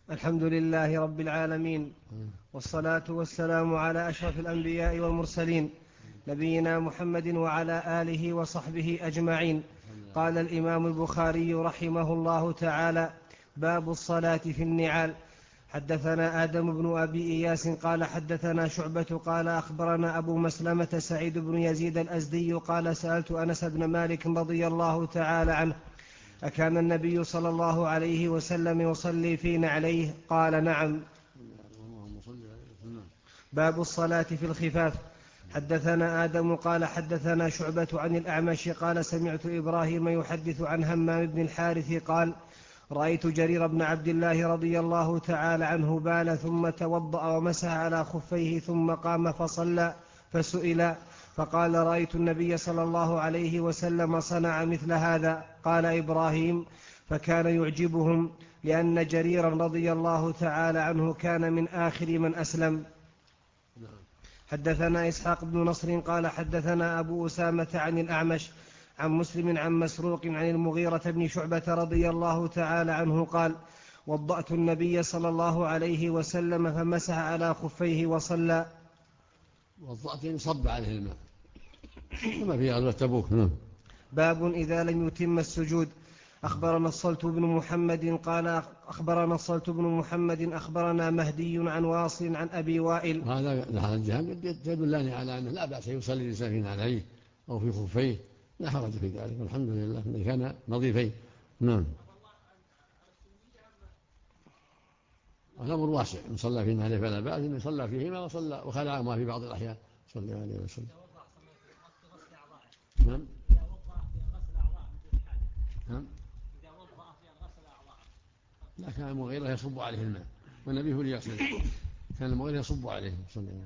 الحمد لله رب العالمين، والصلاة والسلام على أشرف الأنبياء والمرسلين، نبينا محمد وعلى آله وصحبه أجمعين. قال الإمام البخاري رحمه الله تعالى: باب الصلاة في النعال. حدثنا آدم بن أبي إياس قال حدثنا شعبة قال أخبرنا أبو مسلمة سعيد بن يزيد الأزدي قال سألت أنس بن مالك رضي الله تعالى عنه: أكان النبي صلى الله عليه وسلم يصلي في نعليه؟ قال: نعم. باب الصلاة في الخفاف. حدثنا آدم قال حدثنا شعبة عن الأعمش قال سمعت إبراهيم يحدث عن همام بن الحارث قال: رأيت جرير بن عبد الله رضي الله تعالى عنه بال ثم توضأ ومسح على خفيه ثم قام فصلى، فسئل فقال: رأيت النبي صلى الله عليه وسلم صنع مثل هذا. قال إبراهيم: فكان يعجبهم، لأن جريرا رضي الله تعالى عنه كان من آخر من أسلم. حدثنا إسحاق بن نصر قال حدثنا أبو أسامة عن الأعمش عن مسلم عن مسروق عن المغيرة بن شعبة رضي الله تعالى عنه قال: وضأت النبي صلى الله عليه وسلم فمسح على خفيه وصلى. وضأت صب عليه الماء كما في غزوة تبوك. باب إذا لم يتم السجود. أخبرنا الصلت بن محمد قال أخبرنا الصلت بن محمد أخبرنا مهدي عن واصل عن أبي وائل. هذا الجهاد يدلني على أنه لا بأس يصلي الإنسان عليه أو في خفيه، لا حرج في ذلك، والحمد لله إن كان نظيفين. نعم. الأمر واسع، إن صلى فيهما عليه فلا بأس، إن صلى فيهما وخلعهما في بعض الأحيان صلى الله عليه وسلم. نعم. نعم. لا، كان المغيرة يصب عليه الماء والنبي هو اللي يغسل، كان المغيرة يصب عليه صلى الله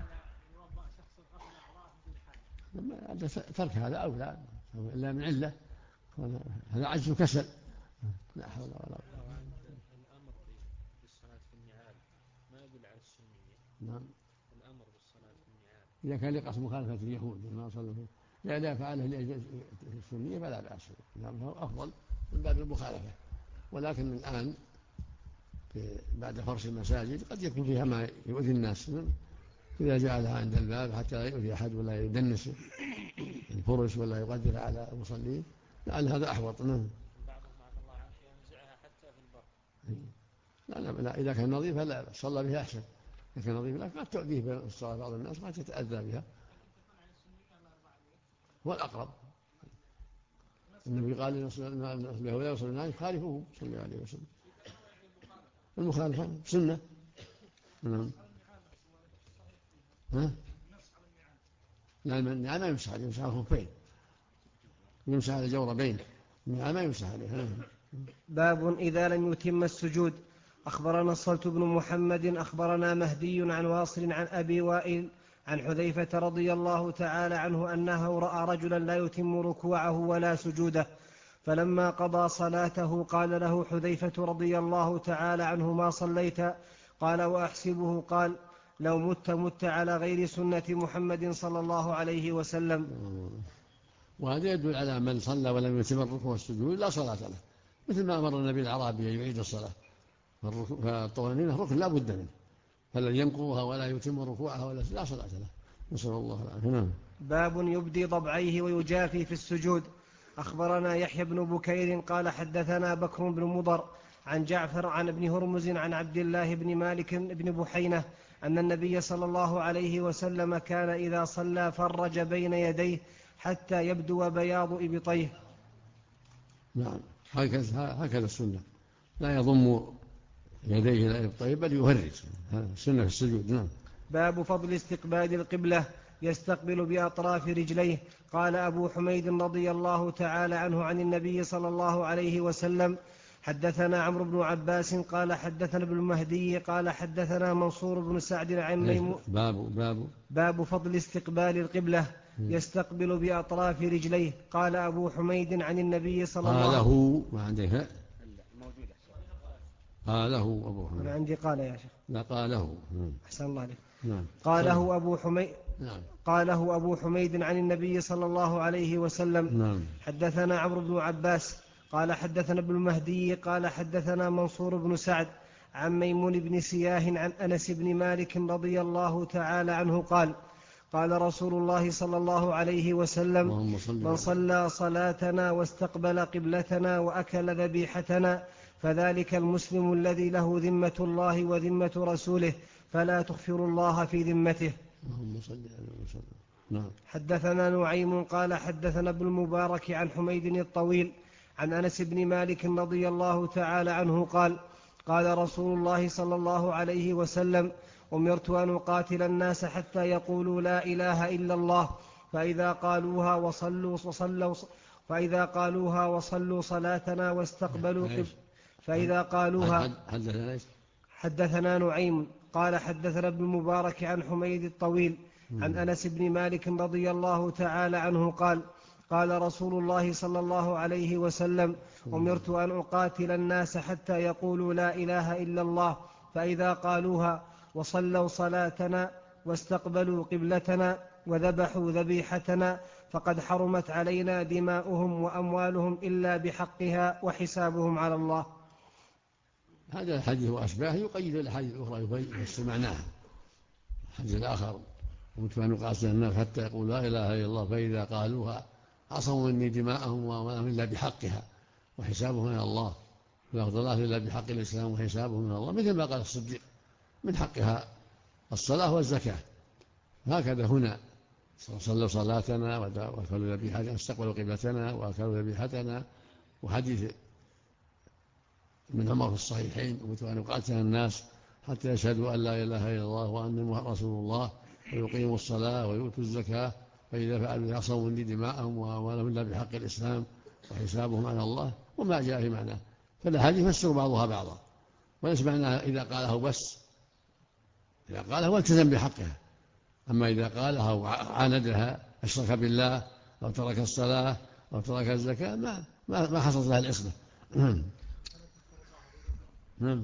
عليه وسلم. ترك هذا أولى إلا من علة، هذا عجز وكسل. لا حول ولا قوة. الأمر بالصلاة في النعال ما يدل على السنية. نعم. الأمر بالصلاة في النعال إذا كان لقصد مخالفة اليهود ما صلوا فيه، لا إذا فعله لأجل السنية فلا بأس، فهو أفضل من باب المخالفة. ولكن الآن بعد فرش المساجد قد يكون فيها ما يؤذي الناس، إذا جعلها عند الباب حتى لا يؤذي أحد ولا يدنس الفرش ولا يقدر على المصلين، لعل هذا أحوط. بعضهم عفى الله عنك ينزعها حتى في البر. لا، إذا كان نظيفة لا صلى بها أحسن، إذا كان نظيفة لا قد تؤذيه بالصلاة، بعض الناس قد تتأذى بها، هو الأقرب. النبي قال له يصل الناس خالفوه صلى الله عليه وسلم. المخالفة سنة. نعم. لا، النعال ما يمسح عليه، يمسح على الخفين، يمسح على الجوربين، النعال ما يمسح عليه. باب إذا لم يتم السجود. أخبرنا الصلت بن محمد أخبرنا مهدي عن واصل عن أبي وائل عن حذيفة رضي الله تعالى عنه أنه رأى رجلا لا يتم ركوعه ولا سجوده، فلما قضى صلاته قال له حذيفة رضي الله تعالى عنه: ما صليت؟ قال: وأحسبه قال: لو مت على غير سنة محمد صلى الله عليه وسلم. وهذا يدل على من صلى ولم يتم الركوع والسجود لا صلاة له، مثل ما أمر النبي الأعرابي أن يعيد الصلاة، فالطمأنينة ركن لا بد منه، فلن ينقضها ولا يتم ركوعها ولا لا صلاة له، نسأل الله العافية. باب يبدي ضبعيه ويجافي في السجود. أخبرنا يحيى بن بكير قال حدثنا بكر بن مضر عن جعفر عن ابن هرمز عن عبد الله بن مالك بن بحينة أن النبي صلى الله عليه وسلم كان إذا صلى فرج بين يديه حتى يبدو بياض إبطيه. نعم، هكذا السنة، لا يضم يديه إلى إبطيه بل يهرج، هذا السنة في السجود. نعم. باب فضل استقبال القبلة، يستقبل بأطراف رجليه. قال أبو حميد رضي الله تعالى عنه عن النبي صلى الله عليه وسلم: حدثنا عمرو بن عباس قال حدثنا ابن المهدي قال حدثنا منصور بن سعد عن ميمون. باب فضل استقبال القبلة، يستقبل بأطراف رجليه. قال أبو حميد عن النبي صلى الله عليه وسلم. ما عندك قاله أبو حميد. أنا عندي قال يا شيخ. لا، قاله. أحسن الله عليك. نعم. قاله أبو حميد. نعم. قاله أبو حميد عن النبي صلى الله عليه وسلم. نعم. حدثنا عمرو بن عباس قال حدثنا ابن المهدي قال حدثنا منصور بن سعد عن ميمون بن سياه عن أنس بن مالك رضي الله تعالى عنه قال قال رسول الله صلى الله عليه وسلم: من صلى صلاتنا واستقبل قبلتنا وأكل ذبيحتنا فذلك المسلم الذي له ذمة الله وذمة رسوله فلا تخفر الله في ذمته. حدثنا نعيم قال حدثنا ابن المبارك عن حميد الطويل عن أنس بن مالك رضي الله تعالى عنه قال قال رسول الله صلى الله عليه وسلم: أمرت أن أقاتل الناس حتى يقولوا لا إله إلا الله فإذا قالوها وصلوا صلاتنا واستقبلوا فإذا قالوها. حدثنا نعيم قال حدثنا ابن المبارك عن حميد الطويل عن أنس بن مالك رضي الله تعالى عنه قال قال رسول الله صلى الله عليه وسلم: أمرت أن أقاتل الناس حتى يقولوا لا إله إلا الله فإذا قالوها وصلوا صلاتنا واستقبلوا قبلتنا وذبحوا ذبيحتنا فقد حرمت علينا دماؤهم وأموالهم إلا بحقها وحسابهم على الله. هذا الحديث وأشباهه يقيد الأحاديث الأخرى يفسر معناها. الحديث الآخر: أمرت أن أقاتل الناس حتى يقولوا لا إله إلا الله فإذا قالوها عصموا مني دماءهم وأموالهم إلا بحقها وحسابهم من الله، لا يقضى الله إلا بحق الإسلام وحسابهم من الله، مثل ما قال الصديق: من حقها الصلاة والزكاة. هكذا هنا: صلوا صلاتنا وأكلوا ذبيحتنا واستقبلوا قبلتنا وأكلوا ذبيحتنا. وحديث من عمر في الصحيحين: أمرت أن أقاتل الناس حتى يشهدوا أن لا إله إلا الله وأن محمدا رسول الله ويقيموا الصلاة ويؤتوا الزكاة فإذا فعلوا يعصموا مني دماءهم وأموالهم إلا بحق الإسلام وحسابهم على الله، وما جاء في معناه. فالأحاديث يفسر بعضها بعضا، وليس معناها إذا قاله بس، إذا قاله والتزم بحقها. أما إذا قالها وعاندها أشرك بالله أو ترك الصلاة أو ترك الزكاة ما حصلت لها العصمة. نعم.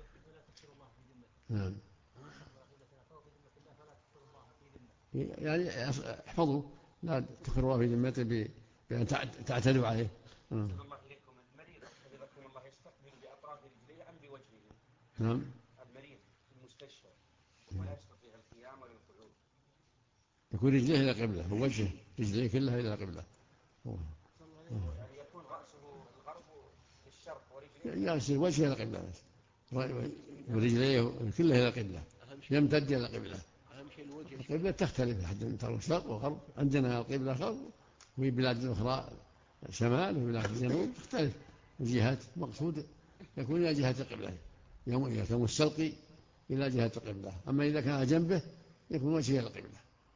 يعني احفظوا: لا تقروا في ذمته بأن تعتدوا عليه. الله إليكم المريض حفظكم الله يستقبل بأطراف رجليه أم بوجهه؟ نعم. المريض في المستشفى ولا يستطيع القيام ولا القعود، يكون رجليه إلى قبلة ووجهه رجليه كلها إلى قبلة، يعني يكون رأسه الغرب للشرق ورجليه يصير وجهه إلى قبلة ورجليه كلها إلى قبلة، يمتد إلى قبلة. القبلة تختلف، حتى ترى الشرق والغرب. عندنا القبلة غرب، وفي بلاد أخرى شمال، وفي بلاد الجنوب تختلف الجهات. مقصود يكون إلى جهة القبلة، إذا كان مستلقي إلى جهة القبلة. أما إذا كان على جنبه يكون وجهه إلى القبلة،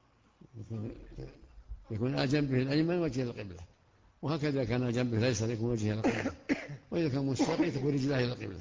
يكون على جنبه الأيمن وجهه إلى القبلة، وهكذا كان على جنبه الأيسر يكون وجهه إلى القبلة، وإذا كان مستلقي تكون رجلاه إلى القبلة.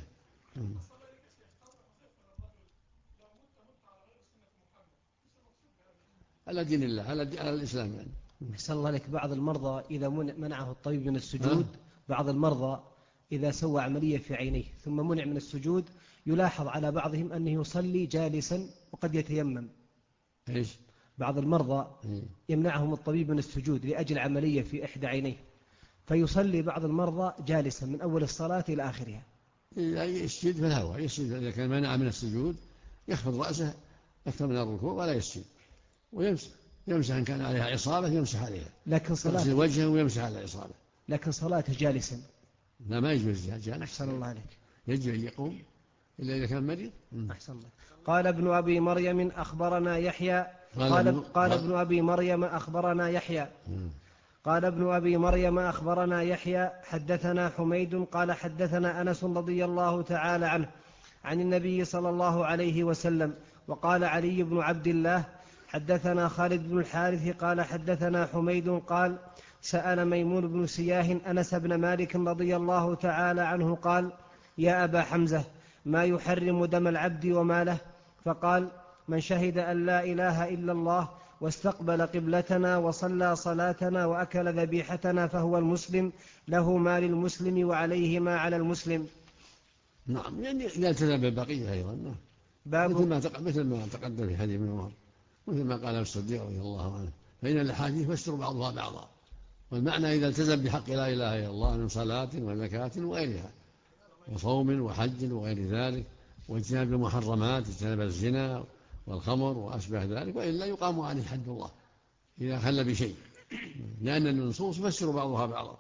على دين الله، على الإسلام يعني. أحسن الله لك. بعض المرضى إذا منعه الطبيب من السجود، بعض المرضى إذا سوى عملية في عينيه ثم منع من السجود يلاحظ على بعضهم أنه يصلي جالسا وقد يتيمم. إيش؟ بعض المرضى يمنعهم الطبيب من السجود لأجل عملية في إحدى عينيه، فيصلي بعض المرضى جالسا من أول الصلاة إلى آخرها. يسجد في الهواء، يسجد إذا كان منع من السجود يخفض رأسه أكثر من الركوع ولا يسجد، ويمسح إن كان عليها عصابة يمسح عليها، لكن صلاة وجهه ويمسح على العصابة. لكن صلاته جالسا لا، ما يجوز جالس. أحسن الله عليك. يجب أن يقوم إلا إذا كان مريض. أحسن الله. قال ابن أبي مريم أخبرنا يحيى قال ابن أبي مريم أخبرنا يحيى قال ابن أبي مريم أخبرنا يحيى حدثنا حميد قال حدثنا أنس رضي الله تعالى عنه عن النبي صلى الله عليه وسلم. وقال علي بن عبد الله حدثنا خالد بن الحارث قال حدثنا حميد قال سأل ميمون بن سياه أنس بن مالك رضي الله تعالى عنه قال: يا أبا حمزة، ما يحرم دم العبد وماله؟ فقال: من شهد أن لا إله إلا الله واستقبل قبلتنا وصلى صلاتنا وأكل ذبيحتنا فهو المسلم، له ما للمسلم وعليه ما على المسلم. نعم، يعني يلتزم بالبقية أيضا. مثل ما تقدم في حديث ابن عمر، مثل ما قال الصديق رضي الله عنه. فإن الأحاديث يفسر بعضها بعضا، والمعنى إذا التزم بحق لا إله إلا الله من صلاة وزكاة وغيرها وصوم وحج وغير ذلك واجتناب المحرمات، اجتناب الزنا والخمر وأشبه ذلك، وإلا يقام عليه حد الله إذا خل بشيء، لأن النصوص تفسر بعضها بعضا.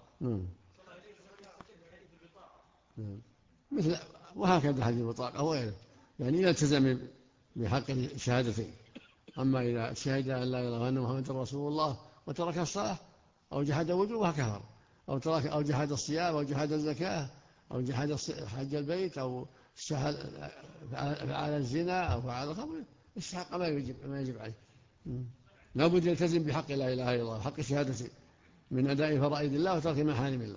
مثل وهكذا حديث البطاقة وغيره، يعني إذا التزم بحق الشهادتين. أما إذا شهد أن لا إله إلا الله محمد رسول الله وترك الصلاة أو جحد وجوبها كفر، أو جحد الصيام أو جحد الزكاة أو جحد حج البيت أو فعل الزنا أو فعل الخمر، استحق ما يجب عليه. لا بد يلتزم بحق لا إله إلا الله، حق الشهادة من أداء فرائض الله وترك محارم الله.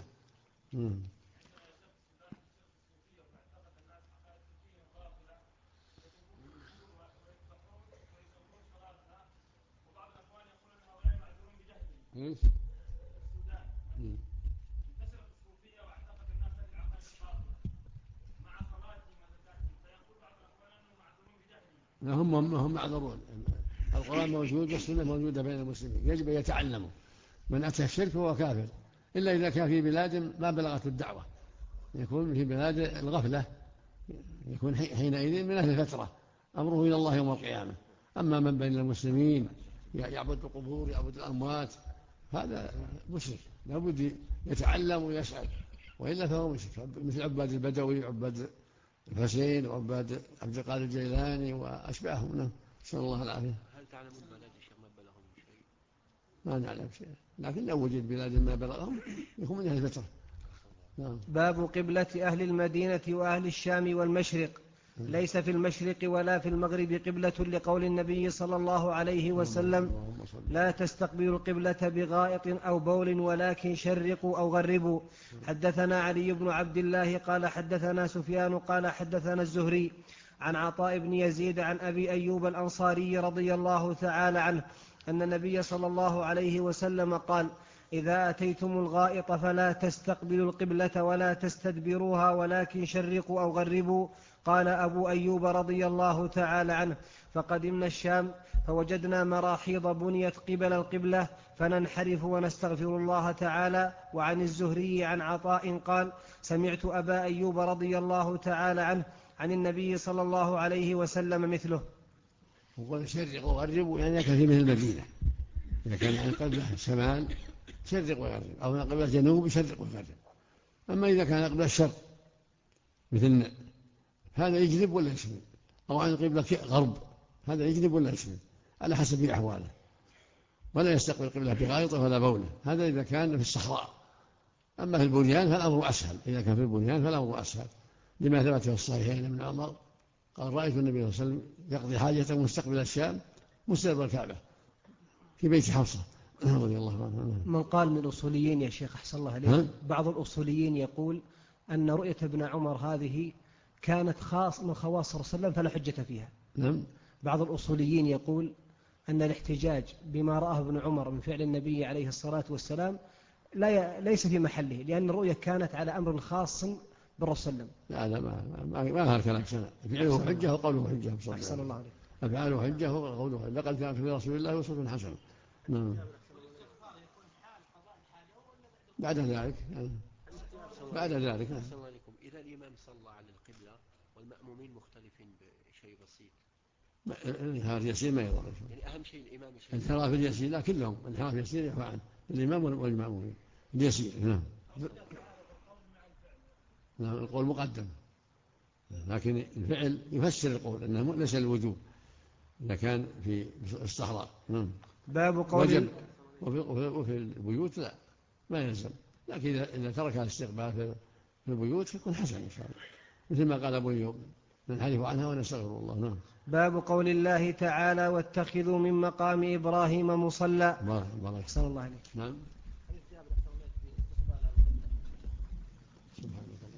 هم معذورون. القرآن موجود والسنة موجودة بين المسلمين، يجب أن يتعلموا. من أتى الشرك هو كافر، إلا إذا كان في بلاد ما بلغت الدعوة، يكون في بلاد الغفلة، يكون حينئذ من أهل الفترة، أمره إلى الله يوم القيامة. أما من بين المسلمين يعبد القبور يعبد الأموات هذا مشرك، لا بد يتعلم ويسأل، وإلا فهو مشرك، مثل عباد البدوي عباد الحسين وعباد عبد القادر الجيلاني وأشباههم. نسأل الله العافية. هل تعلم البلد الشيخ ما بلغهم شيء؟ ما نعلم شيء، لكن لو وجد بلاد ما بلغهم يكون من أهل الفترة. باب قبلة أهل المدينة وأهل الشام والمشرق. ليس في المشرق ولا في المغرب قبلة، لقول النبي صلى الله عليه وسلم: لا تستقبلوا القبلة بغائط أو بول ولكن شرقوا أو غربوا. حدثنا علي بن عبد الله قال حدثنا سفيان قال حدثنا الزهري عن عطاء بن يزيد عن أبي أيوب الأنصاري رضي الله تعالى عنه أن النبي صلى الله عليه وسلم قال: إذا أتيتم الغائط فلا تستقبلوا القبلة ولا تستدبروها ولكن شرقوا أو غربوا. قال أبو أيوب رضي الله تعالى عنه: فقدمنا الشام فوجدنا مراحيض بنيت قبل القبلة فننحرف ونستغفر الله تعالى. وعن الزهري عن عطاء قال: سمعت أبا أيوب رضي الله تعالى عنه عن النبي صلى الله عليه وسلم مثله. وقال شرقوا وغربوا يعني كثير من المدينة، إذا كان عن قبلة الشمال شرق وغرب، أو عن قبلة الجنوب شرق وغرب. أما إذا كان قبلة الشرق مثل هذا يجنب ولا يشمل، أو عن قبلة غرب هذا يجنب ولا يشمل على حسب أحواله، ولا يستقبل القبلة بغائطة ولا بولة، هذا إذا كان في الصحراء. أما في البنيان فالأمر أسهل، إذا كان في البنيان فالأمر أسهل، لما ثبت في الصحيحين من عمر قال: رأيت النبي صلى الله عليه وسلم يقضي حاجته مستقبل الشام مستقبل الكعبة في بيت حفصة رضي الله عنه. من قال من الأصوليين يا شيخ أحسن الله عليك، بعض الأصوليين يقول أن رؤية ابن عمر هذه كانت خاص من خواص رسول الله فلا حجة فيها. نعم. بعض الأصوليين يقول أن الاحتجاج بما رآه ابن عمر من فعل النبي عليه الصلاة والسلام ليس في محله، لأن الرؤية كانت على أمر خاص بالرسول. لا ما هذا الكلام سنة، فعله حجة وقوله حجة. أحسن الله عليك. أفعاله حجة وقوله حجة، لقد كان في رسول الله أسوة حسنة. بعد ذلك إذا الإمام صلى على القبلة والمأمومين مختلفين بشيء بسيط، الانحراف يسير ما يضر، يعني أهم شيء الإمام الانحراف اليسير، لا كلهم الانحراف يسير يعفى عنه الإمام والمأمومين اليسير. نعم القول مقدم، لكن الفعل يفسر القول أنه ليس الوجوب إذا كان في الصحراء. باب قول وفي البيوت لا ما يلزم، لكن إذا ترك الاستقبال في البيوت يكون حسن إن شاء الله، مثل ما قال أبو أيوب: ننحرف عنها ونستغفر الله. نعم. باب قول الله تعالى: واتخذوا من مقام إبراهيم مصلى. بارك أحسن الله عليك. نعم. سبحانك.